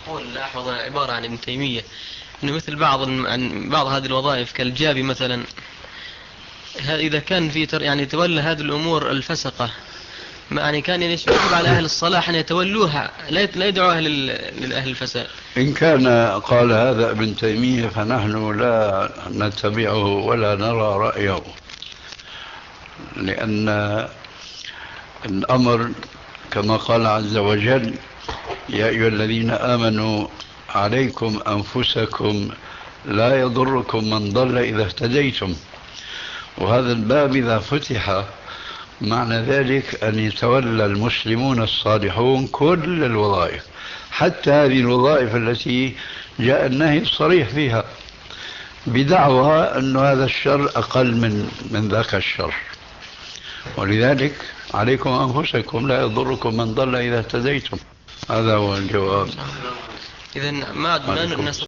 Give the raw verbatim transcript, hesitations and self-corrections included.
أقول لاحظ عبارة عن ابن تيمية إنه مثل بعض عن بعض هذه الوظائف كالجابي مثلا، إذا كان في يعني تولى هذه الأمور الفسقة، يعني كان يجب على أهل الصلاح أن يتولوها، لا يدعوها للأهل الفساد. إن كان قال هذا ابن تيمية فنحن لا نتبعه ولا نرى رأيه، لأن الأمر كما قال عز وجل: يا أيها الذين آمنوا عليكم أنفسكم لا يضركم من ضل إذا اهتديتم. وهذا الباب إذا فتح معنى ذلك أن يتولى المسلمون الصالحون كل الوظائف، حتى هذه الوظائف التي جاء النهي الصريح فيها، بدعوى أن هذا الشر أقل من من ذاك الشر. ولذلك عليكم أنفسكم لا يضركم من ضل إذا اهتديتم. هذا هو الجواب. إذن ما